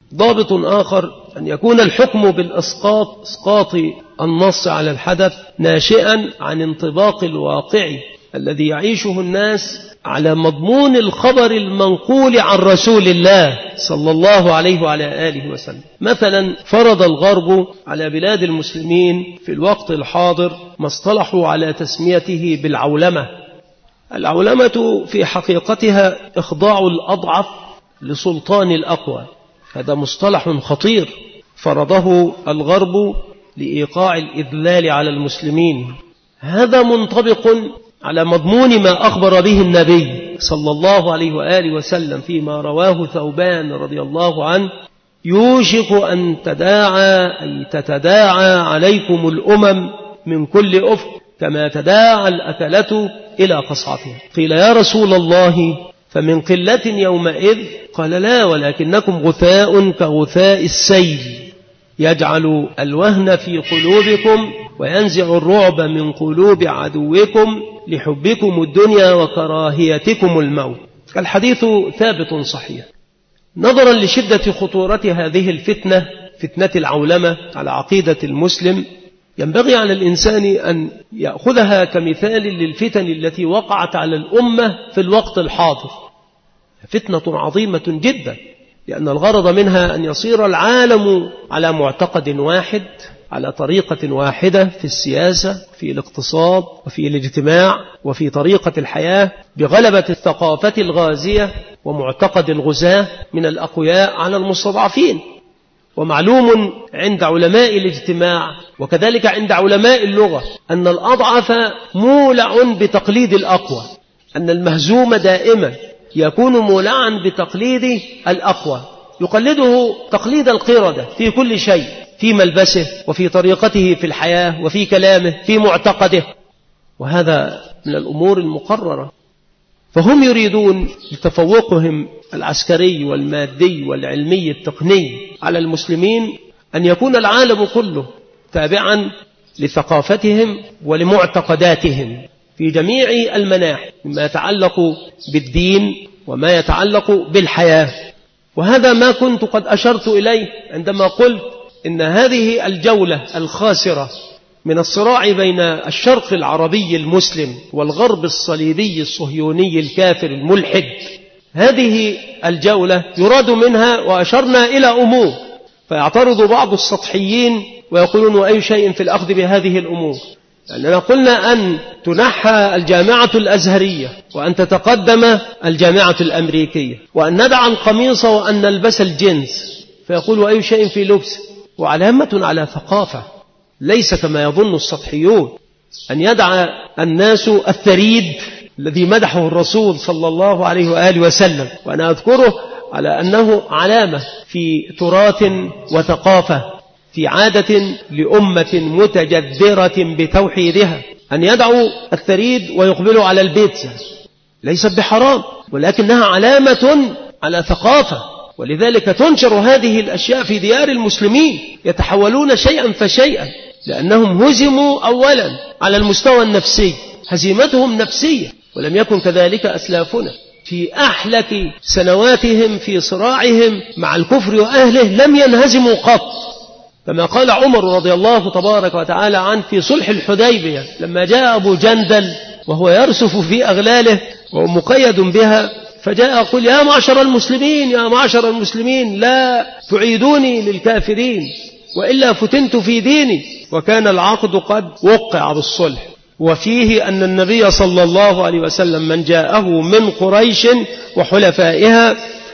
ضابط آخر أن يكون الحكم إسقاط النص على الحدث ناشئا عن انطباق الواقع الذي يعيشه الناس على مضمون الخبر المنقول عن رسول الله صلى الله عليه وعلى آله وسلم. مثلا فرض الغرب على بلاد المسلمين في الوقت الحاضر ما اصطلحوا على تسميته بالعولمة. العولمة في حقيقتها إخضاع الأضعف لسلطان الأقوى. هذا مصطلح خطير فرضه الغرب لإيقاع الإذلال على المسلمين. هذا منطبق على مضمون ما أخبر به النبي صلى الله عليه وآله وسلم فيما رواه ثوبان رضي الله عنه: يوشك أن تتداعى عليكم الأمم من كل أفق كما تداعى الأكلة إلى قصعتها. قيل: يا رسول الله فمن قلة يومئذ؟ قال: لا، ولكنكم غثاء كغثاء السيل يجعل الوهن في قلوبكم وينزع الرعب من قلوب عدوكم لحبكم الدنيا وكراهيتكم الموت. الحديث ثابت صحيح. نظرا لشدة خطورة هذه الفتنة، فتنة العولمة على عقيدة المسلم، ينبغي على الإنسان أن يأخذها كمثال للفتن التي وقعت على الأمة في الوقت الحاضر. فتنة عظيمة جدا، لأن الغرض منها أن يصير العالم على معتقد واحد، على طريقة واحدة في السياسة، في الاقتصاد، وفي الاجتماع، وفي طريقة الحياة، بغلبة الثقافة الغازية ومعتقد الغزاة من الأقوياء على المستضعفين. ومعلوم عند علماء الاجتماع وكذلك عند علماء اللغة أن الأضعف مولع بتقليد الأقوى، أن المهزوم دائما يكون مولعا بتقليد الأقوى، يقلده تقليد القردة في كل شيء، في ملبسه وفي طريقته في الحياة وفي كلامه في معتقده، وهذا من الأمور المقررة. فهم يريدون بتفوقهم العسكري والمادي والعلمي التقني على المسلمين أن يكون العالم كله تابعا لثقافتهم ولمعتقداتهم في جميع المناحي، مما يتعلق بالدين وما يتعلق بالحياة. وهذا ما كنت قد أشرت إليه عندما قلت إن هذه الجولة الخاسرة من الصراع بين الشرق العربي المسلم والغرب الصليبي الصهيوني الكافر الملحد، هذه الجولة يراد منها، وأشرنا إلى أمور، فيعترض بعض السطحيين ويقولون: وأي شيء في الأخذ بهذه الأمور؟ لأننا قلنا أن تنحى الجامعة الأزهرية وأن تتقدم الجامعة الأمريكية، وأن ندع القميص وأن نلبس الجنس، فيقول: وأي شيء في لبس؟ وعلامة على ثقافة، ليس كما يظن السطحيون أن يدع الناس الثريد الذي مدحه الرسول صلى الله عليه وآله وسلم، وأنا أذكره على أنه علامة في تراث وثقافة، في عادة لأمة متجذرة بتوحيدها، أن يدعوا الثريد ويقبلوا على البيتزا، ليست بحرام، ولكنها علامة على ثقافة. ولذلك تنشر هذه الأشياء في ديار المسلمين، يتحولون شيئا فشيئا، لأنهم هزموا أولا على المستوى النفسي، هزيمتهم نفسية، ولم يكن كذلك أسلافنا في أحلك سنواتهم في صراعهم مع الكفر وأهله، لم ينهزموا قط، كما قال عمر رضي الله تبارك وتعالى عنه في صلح الحديبية لما جاء أبو جندل وهو يرسف في أغلاله ومقيد بها، فجاء يقول: يا معشر المسلمين، يا معشر المسلمين، لا تعيدوني للكافرين وإلا فتنت في ديني. وكان العقد قد وقع بالصلح، وفيه أن النبي صلى الله عليه وسلم من جاءه من قريش وحلفائها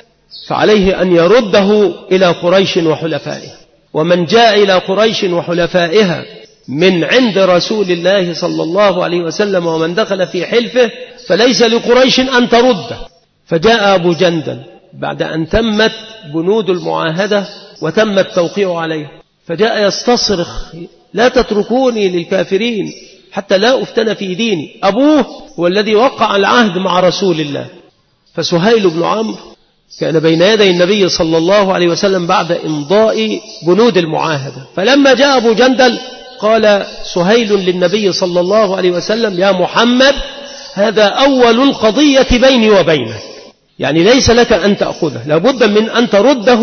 فعليه أن يرده إلى قريش وحلفائها، ومن جاء إلى قريش وحلفائها من عند رسول الله صلى الله عليه وسلم ومن دخل في حلفه فليس لقريش أن ترده. فجاء أبو جندل بعد أن تمت بنود المعاهدة وتم التوقيع عليه، فجاء يستصرخ: لا تتركوني للكافرين حتى لا أفتن في ديني. أبوه هو الذي وقع العهد مع رسول الله. فسهيل بن عمرو كان بين يدي النبي صلى الله عليه وسلم بعد إمضاء بنود المعاهدة، فلما جاء أبو جندل قال سهيل للنبي صلى الله عليه وسلم: يا محمد، هذا أول القضية بيني وبينك، يعني ليس لك أن تأخذه، لابد من أن ترده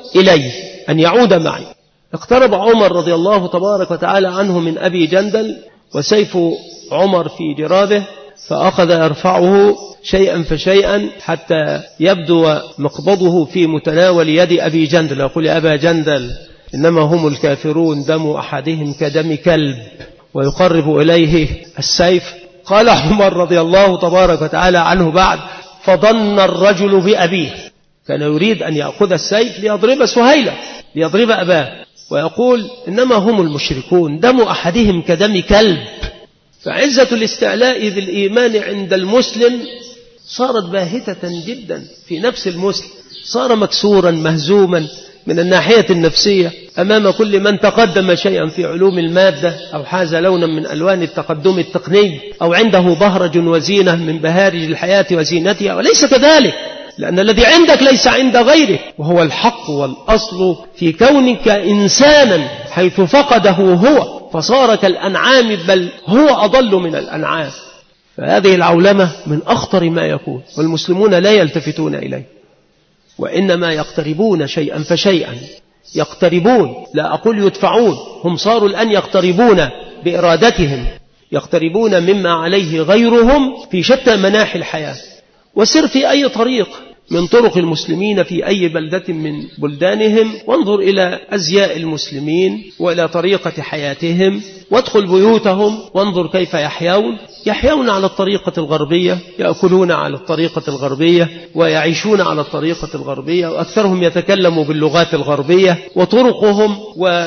إلي أن يعود معي. اقترب عمر رضي الله تبارك وتعالى عنه من أبي جندل، وسيف عمر في جرابه، فأخذ يرفعه شيئا فشيئا حتى يبدو مقبضه في متناول يد أبي جندل، يقول يا أبا جندل إنما هم الكافرون دم أحدهم كدم كلب، ويقرب إليه السيف. قال عمر رضي الله تبارك وتعالى عنه بعد: فظن الرجل بأبيه، كان يريد أن يأخذ السيف ليضرب سهيلة، ليضرب أباه، ويقول إنما هم المشركون دم أحدهم كدم كلب. فعزة الاستعلاء بالإيمان عند المسلم صارت باهتة جدا في نفس المسلم، صار مكسورا مهزوما من الناحية النفسية أمام كل من تقدم شيئا في علوم المادة أو حاز لونا من ألوان التقدم التقني أو عنده بهرج وزينة من بهارج الحياة وزينتها، وليس كذلك، لأن الذي عندك ليس عند غيره، وهو الحق والأصل في كونك إنسانا، حيث فقده هو فصار كالأنعام، بل هو أضل من الأنعام. فهذه العولمة من أخطر ما يكون، والمسلمون لا يلتفتون إليه، وإنما يقتربون شيئا فشيئا، يقتربون، لا أقول يدفعون، هم صاروا الآن يقتربون بإرادتهم، يقتربون مما عليه غيرهم في شتى مناحي الحياة. وسر في أي طريق من طرق المسلمين في أي بلدة من بلدانهم، وانظر إلى أزياء المسلمين وإلى طريقة حياتهم، وادخل بيوتهم وانظر كيف يحيون على الطريقة الغربية، يأكلون على الطريقة الغربية، ويعيشون على الطريقة الغربية، وأكثرهم يتكلم باللغات الغربية، وطرقهم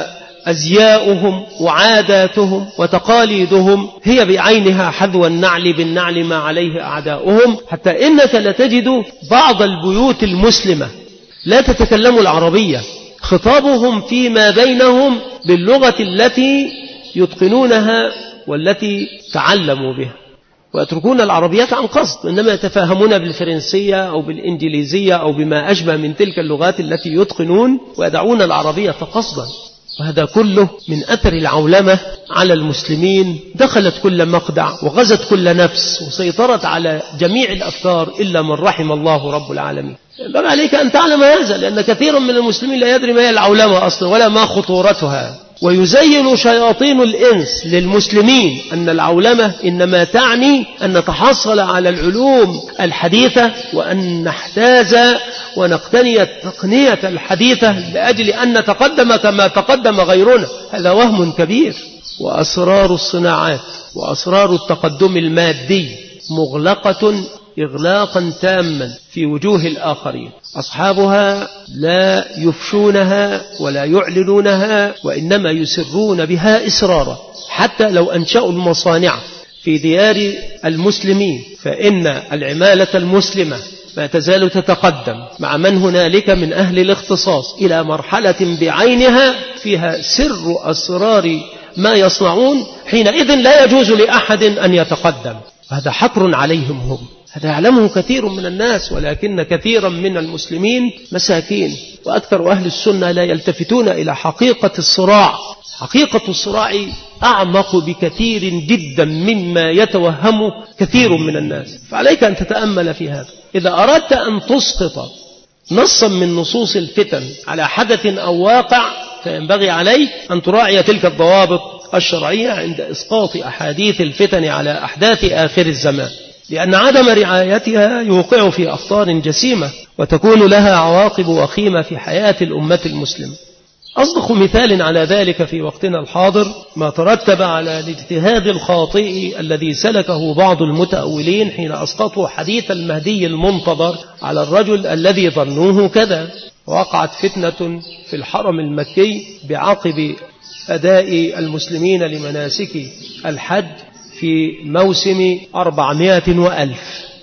وأزياؤهم وعاداتهم وتقاليدهم هي بعينها حذو النعل بالنعل ما عليه أعداؤهم، حتى إنك لتجد بعض البيوت المسلمة لا تتكلم العربية، خطابهم فيما بينهم باللغة التي يتقنونها والتي تعلموا بها، ويتركون العربيات عن قصد، إنما يتفاهمون بالفرنسية أو بالإنجليزية أو بما أشبه من تلك اللغات التي يتقنون، ويدعون العربية قصدا. وهذا كله من أثر العولمة على المسلمين، دخلت كل مقدع وغزت كل نفس وسيطرت على جميع الأفكار إلا من رحم الله رب العالمين. بل عليك أن تعلم هذا، لأن كثيرا من المسلمين لا يدري ما هي العولمة أصلا ولا ما خطورتها. ويزين شياطين الإنس للمسلمين أن العولمة إنما تعني أن نتحصل على العلوم الحديثة، وأن نحتاز ونقتني التقنية الحديثة لأجل أن نتقدم كما تقدم غيرنا. هذا وهم كبير. وأسرار الصناعات وأسرار التقدم المادي مغلقة إغلاقا تاما في وجوه الآخرين، أصحابها لا يفشونها ولا يعلنونها، وإنما يسرون بها إسرارا. حتى لو أنشأوا المصانع في ديار المسلمين، فإن العمالة المسلمة ما تزال تتقدم مع من هنالك من أهل الاختصاص إلى مرحلة بعينها فيها سر أسرار ما يصنعون، حينئذ لا يجوز لأحد أن يتقدم. هذا حقر عليهم هم، هذا يعلمه كثير من الناس، ولكن كثيرا من المسلمين مساكين. وأكثر أهل السنة لا يلتفتون إلى حقيقة الصراع. حقيقة الصراع أعمق بكثير جدا مما يتوهم كثير من الناس، فعليك أن تتأمل في هذا. إذا أردت أن تسقط نصا من نصوص الفتن على حدث أو واقع، فينبغي عليك أن تراعي تلك الضوابط الشرعية عند إسقاط أحاديث الفتن على أحداث آخر الزمان، لأن عدم رعايتها يوقع في أخطار جسيمة وتكون لها عواقب وخيمة في حياة الأمة المسلمة. أصدق مثال على ذلك في وقتنا الحاضر ما ترتب على الاجتهاد الخاطئ الذي سلكه بعض المتأولين حين أسقطوا حديث المهدي المنتظر على الرجل الذي ظنوه كذا. وقعت فتنة في الحرم المكي بعقب أداء المسلمين لمناسك الحج في موسم 400,000،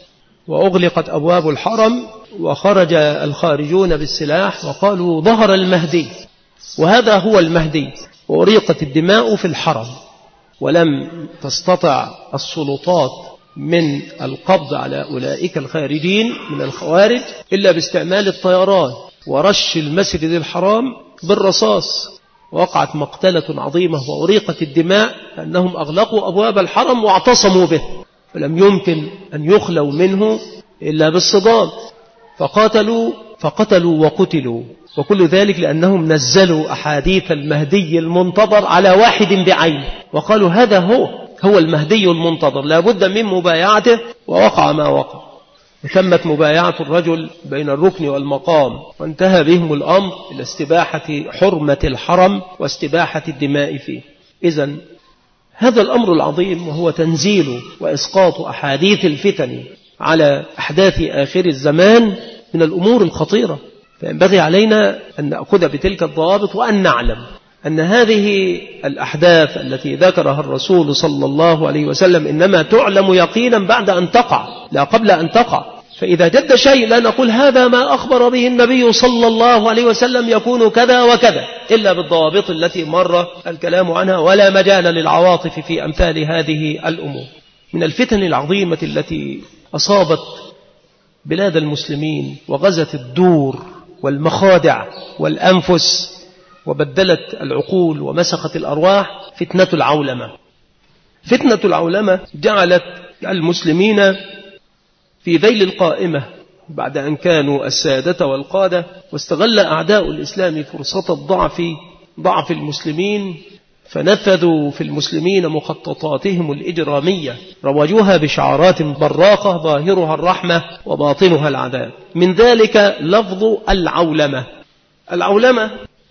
وأغلقت أبواب الحرم، وخرج الخارجون بالسلاح وقالوا ظهر المهدي، وهذا هو المهدي. وأريقت الدماء في الحرم، ولم تستطع السلطات من القبض على أولئك الخارجين من الخوارج إلا باستعمال الطيران ورش المسجد الحرام بالرصاص. وقعت مقتلة عظيمة وأريقت الدماء لأنهم أغلقوا أبواب الحرم واعتصموا به، فلم يمكن أن يخلوا منه إلا بالصدام، فقاتلوا فقتلوا وقتلوا، وكل ذلك لأنهم نزلوا أحاديث المهدي المنتظر على واحد بعينه، وقالوا هذا هو المهدي المنتظر، لا بد من مبايعته، ووقع ما وقع. وتمت مبايعة الرجل بين الركن والمقام، وانتهى بهم الأمر إلى استباحة حرمة الحرم واستباحة الدماء فيه. إذن هذا الأمر العظيم، وهو تنزيل وإسقاط أحاديث الفتن على أحداث آخر الزمان، من الأمور الخطيرة، فينبغي علينا أن نأخذ بتلك الضوابط، وأن نعلم أن هذه الأحداث التي ذكرها الرسول صلى الله عليه وسلم إنما تعلم يقينا بعد أن تقع، لا قبل أن تقع. فإذا جد شيء لا نقول هذا ما أخبر به النبي صلى الله عليه وسلم يكون كذا وكذا، إلا بالضوابط التي مر الكلام عنها، ولا مجال للعواطف في أمثال هذه الأمور. من الفتن العظيمة التي أصابت بلاد المسلمين وغزت الدور والمخادع والأنفس وبدلت العقول ومسخت الأرواح، فتنة العولمة. فتنة العولمة جعلت المسلمين في ذيل القائمة بعد أن كانوا السادة والقادة، واستغل أعداء الإسلام فرصة ضعف المسلمين، فنفذوا في المسلمين مخططاتهم الإجرامية، روجوها بشعارات براقة ظاهرها الرحمة وباطنها العذاب. من ذلك لفظ العولمة. العولمة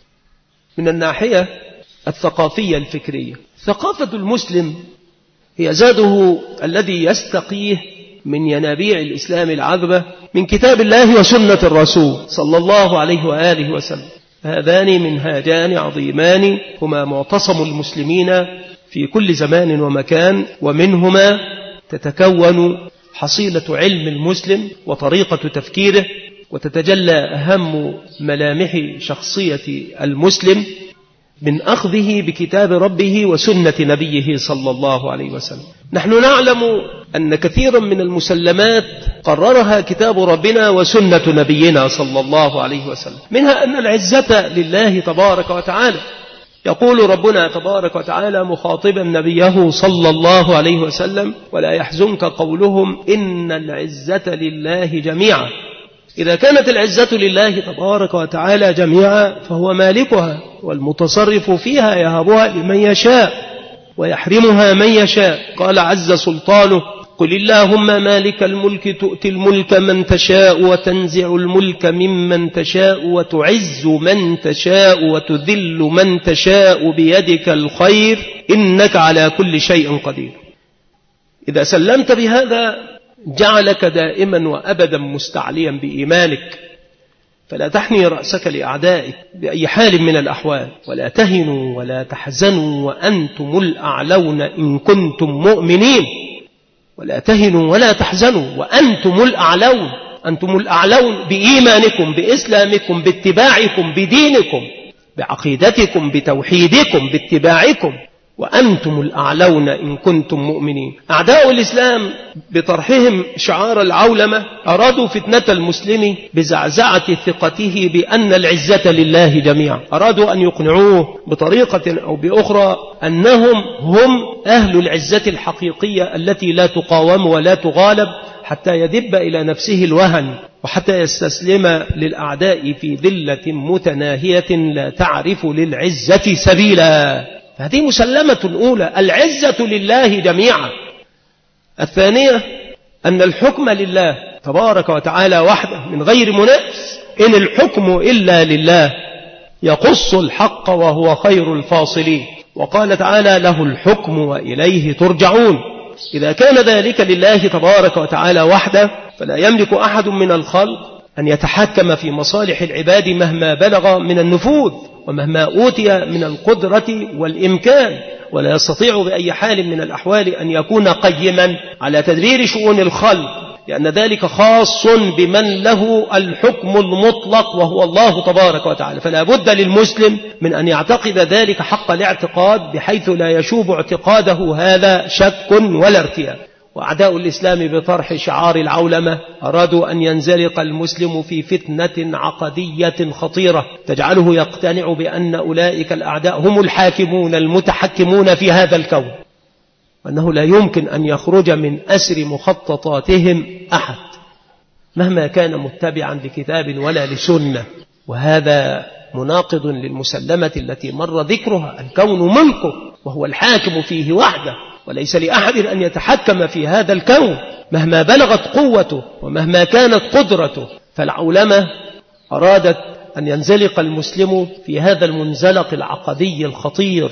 من الناحية الثقافية الفكرية، ثقافة المسلم هي زاده الذي يستقيه من ينابيع الإسلام العذبة من كتاب الله وسنة الرسول صلى الله عليه وآله وسلم. هذان منهاجان عظيمان هما معتصم المسلمين في كل زمان ومكان، ومنهما تتكون حصيلة علم المسلم وطريقة تفكيره، وتتجلى أهم ملامح شخصية المسلم من أخذه بكتاب ربه وسنة نبيه صلى الله عليه وسلم. نحن نعلم أن كثيرا من المسلمات قررها كتاب ربنا وسنة نبينا صلى الله عليه وسلم، منها أن العزة لله تبارك وتعالى. يقول ربنا تبارك وتعالى مخاطبا نبيه صلى الله عليه وسلم: ولا يحزنك قولهم إن العزة لله جميعا. إذا كانت العزة لله تبارك وتعالى جميعا فهو مالكها والمتصرف فيها، يهبها لمن يشاء ويحرمها من يشاء. قال عز سلطانه: قل اللهم مالك الملك تؤتي الملك من تشاء وتنزع الملك ممن تشاء وتعز من تشاء وتذل من تشاء بيدك الخير إنك على كل شيء قدير. إذا سلمت بهذا جعلك دائما وأبدا مستعليا بإيمانك، فلا تحني رأسك لأعدائك بأي حال من الأحوال، ولا تهنوا ولا تحزنوا وأنتم الأعلون إن كنتم مؤمنين. ولا تهنوا ولا تحزنوا وأنتم الأعلون، أنتم الأعلون بإيمانكم بإسلامكم باتباعكم بدينكم بعقيدتكم بتوحيدكم باتباعكم، وأنتم الأعلون إن كنتم مؤمنين. أعداء الإسلام بطرحهم شعار العولمة أرادوا فتنة المسلم بزعزعة ثقته بأن العزة لله جميعا، أرادوا أن يقنعوه بطريقة أو بأخرى أنهم هم أهل العزة الحقيقية التي لا تقاوم ولا تغالب، حتى يدب إلى نفسه الوهن وحتى يستسلم للأعداء في ذلة متناهية لا تعرف للعزة سبيلا. فهذه مسلمة أولى، العزة لله جميعا. الثانية أن الحكم لله تبارك وتعالى وحده من غير منافس، إن الحكم إلا لله يقص الحق وهو خير الفاصلين. وقال تعالى: له الحكم وإليه ترجعون. إذا كان ذلك لله تبارك وتعالى وحده فلا يملك أحد من الخلق أن يتحكم في مصالح العباد مهما بلغ من النفوذ ومهما أوتي من القدرة والإمكان، ولا يستطيع بأي حال من الأحوال أن يكون قيما على تدبير شؤون الخلق، لأن ذلك خاص بمن له الحكم المطلق وهو الله تبارك وتعالى. فلا بد للمسلم من أن يعتقد ذلك حق الاعتقاد، بحيث لا يشوب اعتقاده هذا شك ولا ارتياب. وأعداء الإسلام بطرح شعار العولمة أرادوا أن ينزلق المسلم في فتنة عقدية خطيرة تجعله يقتنع بأن أولئك الأعداء هم الحاكمون المتحكمون في هذا الكون، وأنه لا يمكن أن يخرج من أسر مخططاتهم أحد. مهما كان متبعا لكتاب ولا لسنة. وهذا مناقض للمسلمة التي مر ذكرها: الكون ملكه وهو الحاكم فيه وحده، وليس لأحد أن يتحكم في هذا الكون مهما بلغت قوته ومهما كانت قدرته. فالعولمة أرادت أن ينزلق المسلم في هذا المنزلق العقدي الخطير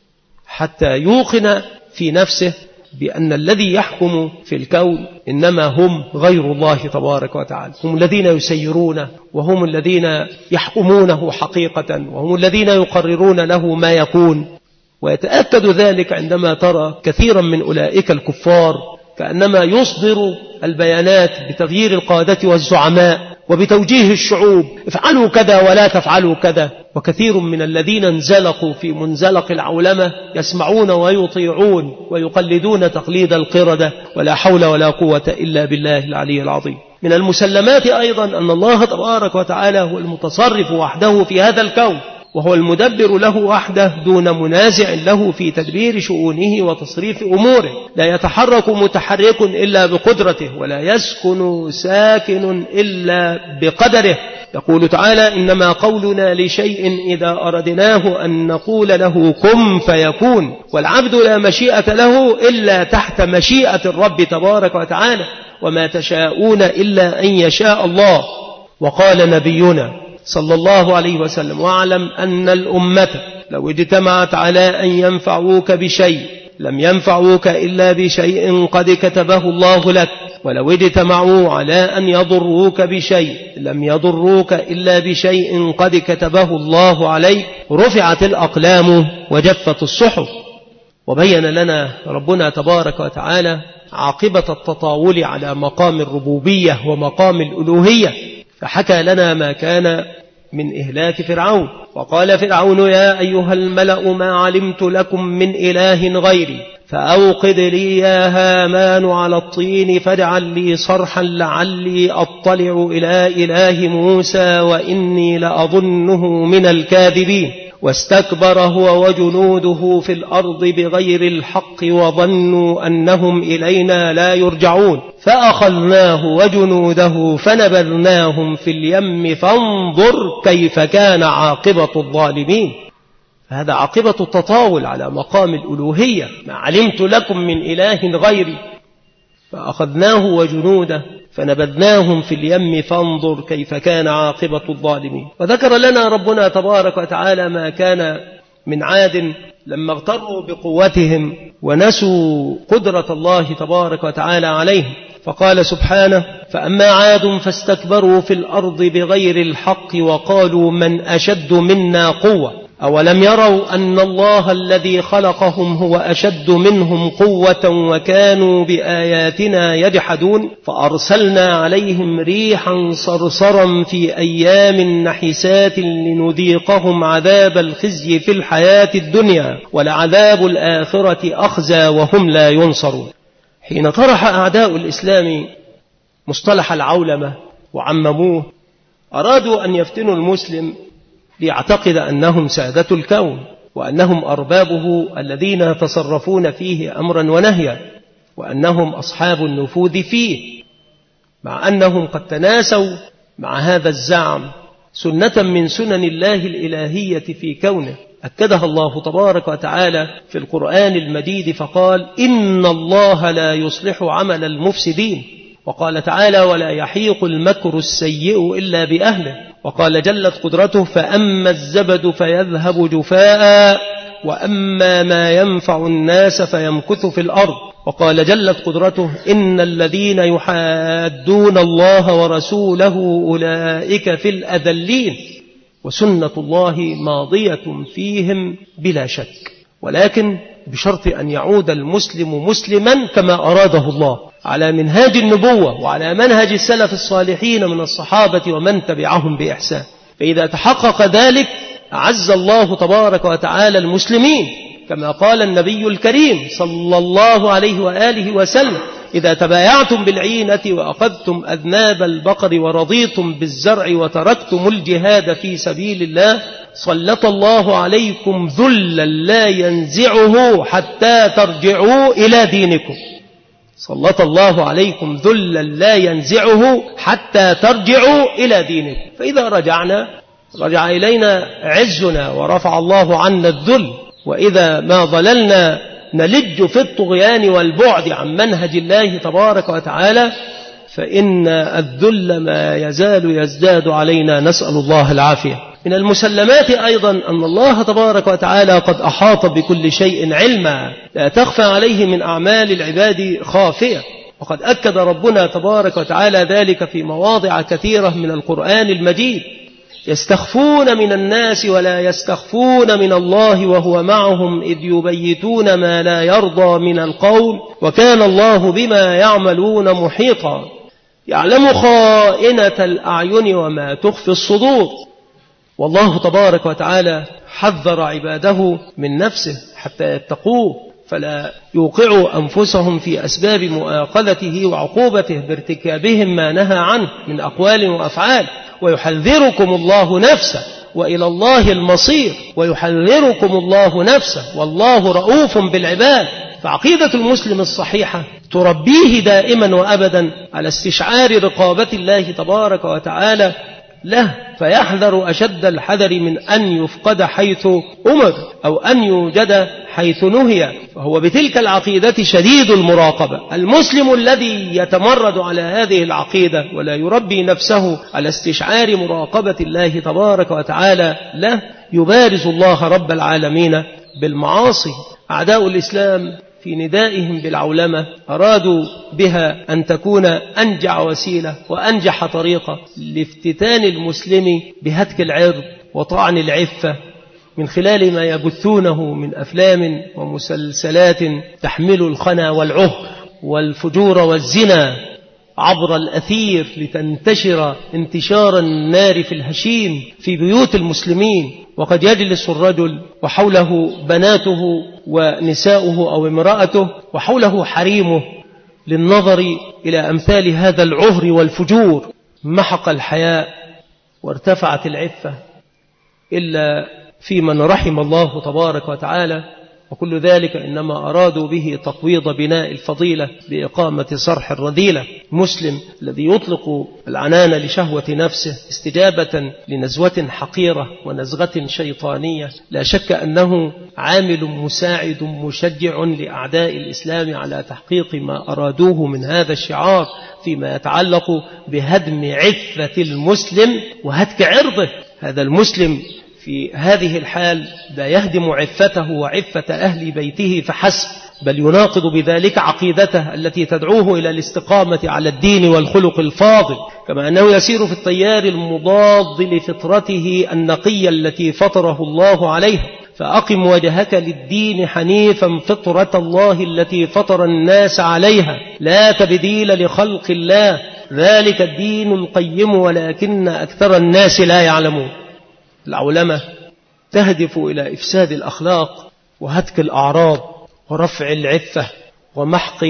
حتى يوقن في نفسه بأن الذي يحكم في الكون إنما هم غير الله تبارك وتعالى، هم الذين يسيرونه، وهم الذين يحكمونه حقيقة، وهم الذين يقررون له ما يكون. ويتأكد ذلك عندما ترى كثيرا من أولئك الكفار كأنما يصدر البيانات بتغيير القادة والزعماء وبتوجيه الشعوب: افعلوا كذا ولا تفعلوا كذا. وكثير من الذين انزلقوا في منزلق العولمة يسمعون ويطيعون ويقلدون تقليد القردة، ولا حول ولا قوة إلا بالله العلي العظيم. من المسلمات أيضا أن الله تبارك وتعالى هو المتصرف وحده في هذا الكون، وهو المدبر له وحده دون منازع له في تدبير شؤونه وتصريف أموره. لا يتحرك متحرك إلا بقدرته، ولا يسكن ساكن إلا بقدره. يقول تعالى: إنما قولنا لشيء إذا أردناه أن نقول له كن فيكون. والعبد لا مشيئة له إلا تحت مشيئة الرب تبارك وتعالى، وما تشاءون إلا أن يشاء الله. وقال نبينا صلى الله عليه وسلم: واعلم أن الأمة لو اجتمعت على أن ينفعوك بشيء لم ينفعوك إلا بشيء قد كتبه الله لك، ولو اجتمعوا على أن يضروك بشيء لم يضروك إلا بشيء قد كتبه الله عليك. رفعت الأقلام وجفت الصحف. وبين لنا ربنا تبارك وتعالى عاقبة التطاول على مقام الربوبية ومقام الألوهية، فحكى لنا ما كان من إهلاك فرعون. وقال فرعون: يا أيها الملأ ما علمت لكم من إله غيري فأوقد لي يا هامان على الطين فاجعل لي صرحا لعلي أطلع إلى إله موسى وإني لأظنه من الكاذبين. واستكبر هو وجنوده في الأرض بغير الحق وظنوا أنهم إلينا لا يرجعون فأخذناه وجنوده فنبذناهم في اليم فانظر كيف كان عاقبة الظالمين. هذا عاقبة التطاول على مقام الألوهية: ما علمت لكم من إله غيري فأخذناه وجنوده فنبذناهم في اليم فانظر كيف كان عاقبة الظالمين. وذكر لنا ربنا تبارك وتعالى ما كان من عاد لما اغتروا بقوتهم ونسوا قدرة الله تبارك وتعالى عليهم، فقال سبحانه: فأما عاد فاستكبروا في الأرض بغير الحق وقالوا من أشد منا قوة أولم يروا أن الله الذي خلقهم هو أشد منهم قوة وكانوا بآياتنا يجحدون فأرسلنا عليهم ريحا صرصرا في أيام نحسات لنذيقهم عذاب الخزي في الحياة الدنيا ولعذاب الآخرة أخزى وهم لا ينصرون. حين طرح أعداء الإسلام مصطلح العولمة وعمموه أرادوا أن يفتنوا المسلم ليعتقد أنهم سادة الكون وأنهم أربابه الذين يتصرفون فيه أمرا ونهيا وأنهم أصحاب النفوذ فيه، مع أنهم قد تناسوا مع هذا الزعم سنة من سنن الله الإلهية في كونه أكدها الله تبارك وتعالى في القرآن المجيد فقال: إن الله لا يصلح عمل المفسدين. وقال تعالى: ولا يحيق المكر السيء إلا بأهله. وقال جلت قدرته: فأما الزبد فيذهب جفاء وأما ما ينفع الناس فيمكث في الأرض. وقال جلت قدرته: إن الذين يحادون الله ورسوله أولئك في الأذلين. وسنة الله ماضية فيهم بلا شك، ولكن بشرط أن يعود المسلم مسلما كما أراده الله على منهاج النبوة وعلى منهج السلف الصالحين من الصحابة ومن تبعهم بإحسان. فإذا تحقق ذلك أعز الله تبارك وتعالى المسلمين، كما قال النبي الكريم صلى الله عليه وآله وسلم: إذا تبايعتم بالعينة وأخذتم أذناب البقر ورضيتم بالزرع وتركتم الجهاد في سبيل الله سلط الله عليكم ذلا لا ينزعه حتى ترجعوا إلى دينكم. سلط الله عليكم ذلا لا ينزعه حتى ترجعوا إلى دينكم. فإذا رجعنا رجع إلينا عزنا ورفع الله عنا الذل، وإذا ما ظللنا نلج في الطغيان والبعد عن منهج الله تبارك وتعالى فإن الذل ما يزال يزداد علينا، نسأل الله العافية. من المسلمات أيضا أن الله تبارك وتعالى قد أحاط بكل شيء علما، لا تخفى عليه من أعمال العباد خافية، وقد أكد ربنا تبارك وتعالى ذلك في مواضع كثيرة من القرآن المجيد. يستخفون من الناس ولا يستخفون من الله وهو معهم إذ يبيتون ما لا يرضى من القول وكان الله بما يعملون محيطا. يعلم خائنة الأعين وما تخفي الصدور. والله تبارك وتعالى حذر عباده من نفسه حتى يتقوه، فلا يوقعوا أنفسهم في أسباب مؤاخذته وعقوبته بارتكابهم ما نهى عنه من أقوال وأفعال. ويحذركم الله نفسه وإلى الله المصير، ويحذركم الله نفسه والله رؤوف بالعباد. فعقيدة المسلم الصحيحة تربيه دائما وأبدا على استشعار رقابة الله تبارك وتعالى له، فيحذر أشد الحذر من أن يفقد حيث أمر أو أن يوجد حيث نهي، فهو بتلك العقيدة شديد المراقبة. المسلم الذي يتمرد على هذه العقيدة ولا يربي نفسه على استشعار مراقبة الله تبارك وتعالى له يبارز الله رب العالمين بالمعاصي. أعداء الإسلام في ندائهم بالعولمة أرادوا بها أن تكون أنجع وسيلة وأنجح طريقة لافتتان المسلم بهتك العرض وطعن العفة من خلال ما يبثونه من أفلام ومسلسلات تحمل الخنا والعهر والفجور والزنا عبر الأثير لتنتشر انتشار النار في الهشيم في بيوت المسلمين. وقد يجلس الرجل وحوله بناته ونساؤه أو امرأته وحوله حريمه للنظر إلى أمثال هذا العهر والفجور. محق الحياء وارتفعت العفة إلا في من رحم الله تبارك وتعالى، وكل ذلك إنما أرادوا به تقويض بناء الفضيلة بإقامة صرح الرذيلة. مسلم الذي يطلق العنان لشهوة نفسه استجابة لنزوة حقيرة ونزغة شيطانية لا شك أنه عامل مساعد مشجع لأعداء الإسلام على تحقيق ما أرادوه من هذا الشعار فيما يتعلق بهدم عفة المسلم وهتك عرضه. هذا المسلم في هذه الحال لا يهدم عفته وعفة أهل بيته فحسب، بل يناقض بذلك عقيدته التي تدعوه إلى الاستقامة على الدين والخلق الفاضل، كما أنه يسير في التيار المضاد لفطرته النقية التي فطره الله عليها. فأقم وجهك للدين حنيفا فطرة الله التي فطر الناس عليها لا تبديل لخلق الله ذلك الدين القيم ولكن أكثر الناس لا يعلمون. العولمة تهدف إلى إفساد الأخلاق وهتك الأعراض ورفع العفة ومحق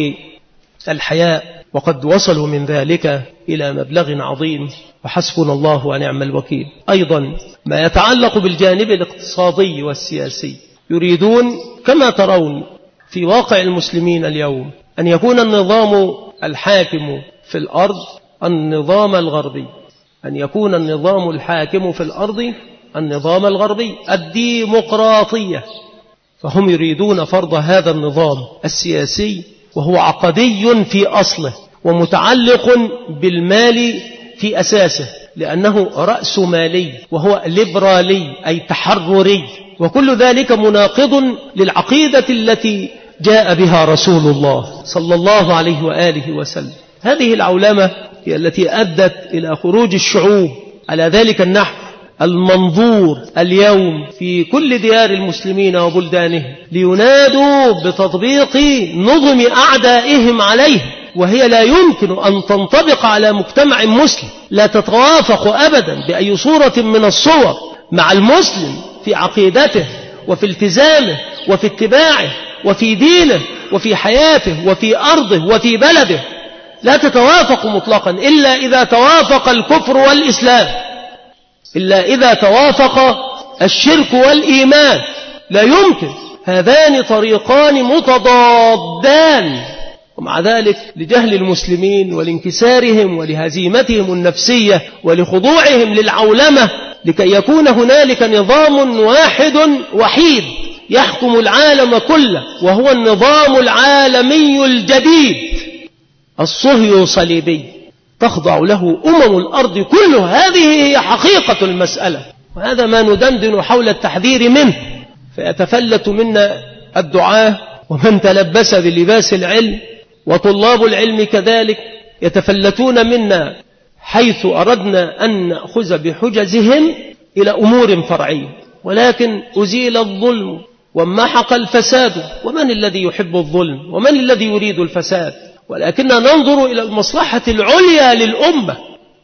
الحياء، وقد وصلوا من ذلك إلى مبلغ عظيم وحسبنا الله ونعم الوكيل. أيضا ما يتعلق بالجانب الاقتصادي والسياسي، يريدون كما ترون في واقع المسلمين اليوم أن يكون النظام الحاكم في الأرض النظام الغربي، أن يكون النظام الحاكم في الأرض النظام الغربي الديمقراطية. فهم يريدون فرض هذا النظام السياسي وهو عقدي في أصله ومتعلق بالمال في أساسه، لأنه رأس مالي وهو ليبرالي أي تحرري، وكل ذلك مناقض للعقيدة التي جاء بها رسول الله صلى الله عليه وآله وسلم. هذه العولمة هي التي أدت إلى خروج الشعوب على ذلك النحو المنظور اليوم في كل ديار المسلمين وبلدانهم لينادوا بتطبيق نظم أعدائهم عليه، وهي لا يمكن أن تنطبق على مجتمع مسلم، لا تتوافق أبدا بأي صورة من الصور مع المسلم في عقيدته وفي التزامه وفي اتباعه وفي دينه وفي حياته وفي أرضه وفي بلده. لا تتوافق مطلقا إلا إذا توافق الكفر والإسلام، إلا إذا توافق الشرك والإيمان. لا يمكن، هذان طريقان متضادان ومع ذلك لجهل المسلمين ولانكسارهم ولهزيمتهم النفسية ولخضوعهم للعولمة لكي يكون هنالك نظام واحد وحيد يحكم العالم كله، وهو النظام العالمي الجديد الصهيو صليبي تخضع له الأرض كلها. هذه هي حقيقة المسألة، وهذا ما ندندن حول التحذير منه. فيتفلت منا الدعاة ومن تلبس بلباس العلم، وطلاب العلم كذلك يتفلتون منا حيث أردنا أن نأخذ بحجزهم إلى أمور فرعية، ولكن أزيل الظلم ومحق الفساد. ومن الذي يحب الظلم ومن الذي يريد الفساد؟ ولكننا ننظر إلى المصلحة العليا للأمة،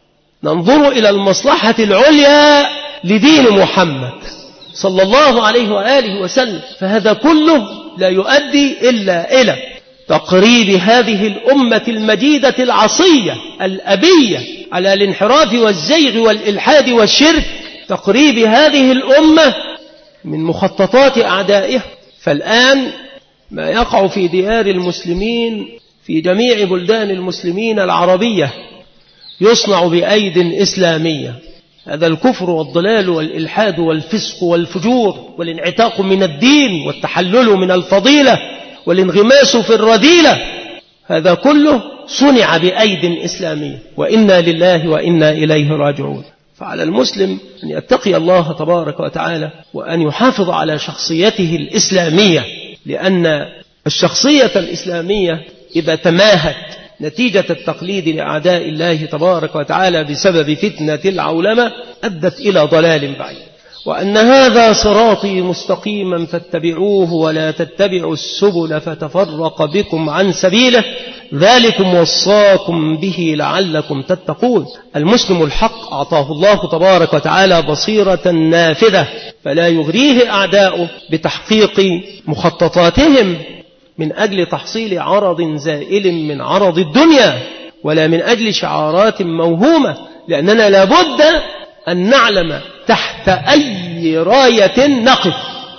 ننظر إلى المصلحة العليا لدين محمد صلى الله عليه وآله وسلم. فهذا كله لا يؤدي إلا إلى تقريب هذه الأمة المجيدة العصية الأبية على الانحراف والزيغ والإلحاد والشرك، تقريب هذه الأمة من مخططات أعدائها. فالآن ما يقع في ديار المسلمين في جميع بلدان المسلمين العربية يصنع بأيد إسلامية. هذا الكفر والضلال والإلحاد والفسق والفجور والانعتاق من الدين والتحلل من الفضيلة والانغماس في الرذيلة، هذا كله صنع بأيد إسلامية، وإنا لله وإنا إليه راجعون. فعلى المسلم أن يتقي الله تبارك وتعالى وأن يحافظ على شخصيته الإسلامية، لأن الشخصية الإسلامية إذا تماهت نتيجة التقليد لأعداء الله تبارك وتعالى بسبب فتنة العولمة أدت إلى ضلال بعيد. وأن هذا صراطي مستقيما فاتبعوه ولا تتبعوا السبل فتفرق بكم عن سبيله ذلكم وصاكم به لعلكم تتقون. المسلم الحق أعطاه الله تبارك وتعالى بصيرة نافذة، فلا يغريه أعداؤه بتحقيق مخططاتهم من أجل تحصيل عرض زائل من عرض الدنيا، ولا من أجل شعارات موهومة، لأننا لابد أن نعلم تحت أي راية نقف،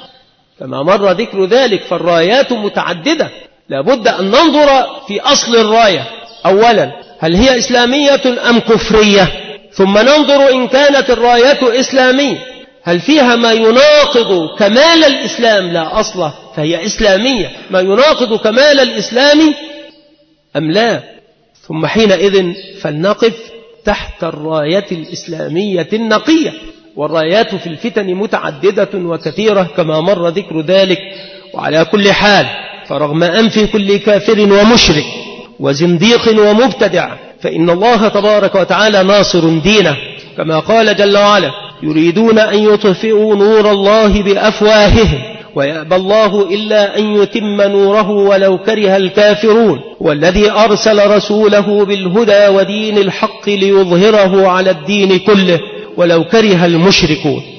كما مر ذكر ذلك. فالرايات متعددة، لابد أن ننظر في أصل الراية أولا، هل هي إسلامية أم كفرية؟ ثم ننظر إن كانت الراية إسلامية هل فيها ما يناقض كمال الإسلام؟ لا أصله فهي إسلامية. ما يناقض كمال الإسلام أم لا؟ ثم حينئذ فلنقف تحت الراية الإسلامية النقية. والرايات في الفتن متعددة وكثيرة كما مر ذكر ذلك. وعلى كل حال فرغم أنف كل كافر ومشرك وزنديق ومبتدع فإن الله تبارك وتعالى ناصر دينه، كما قال جل وعلا: يريدون أن يطفئوا نور الله بأفواههم ويأبى الله إلا أن يتم نوره ولو كره الكافرون، والذي أرسل رسوله بالهدى ودين الحق ليظهره على الدين كله ولو كره المشركون.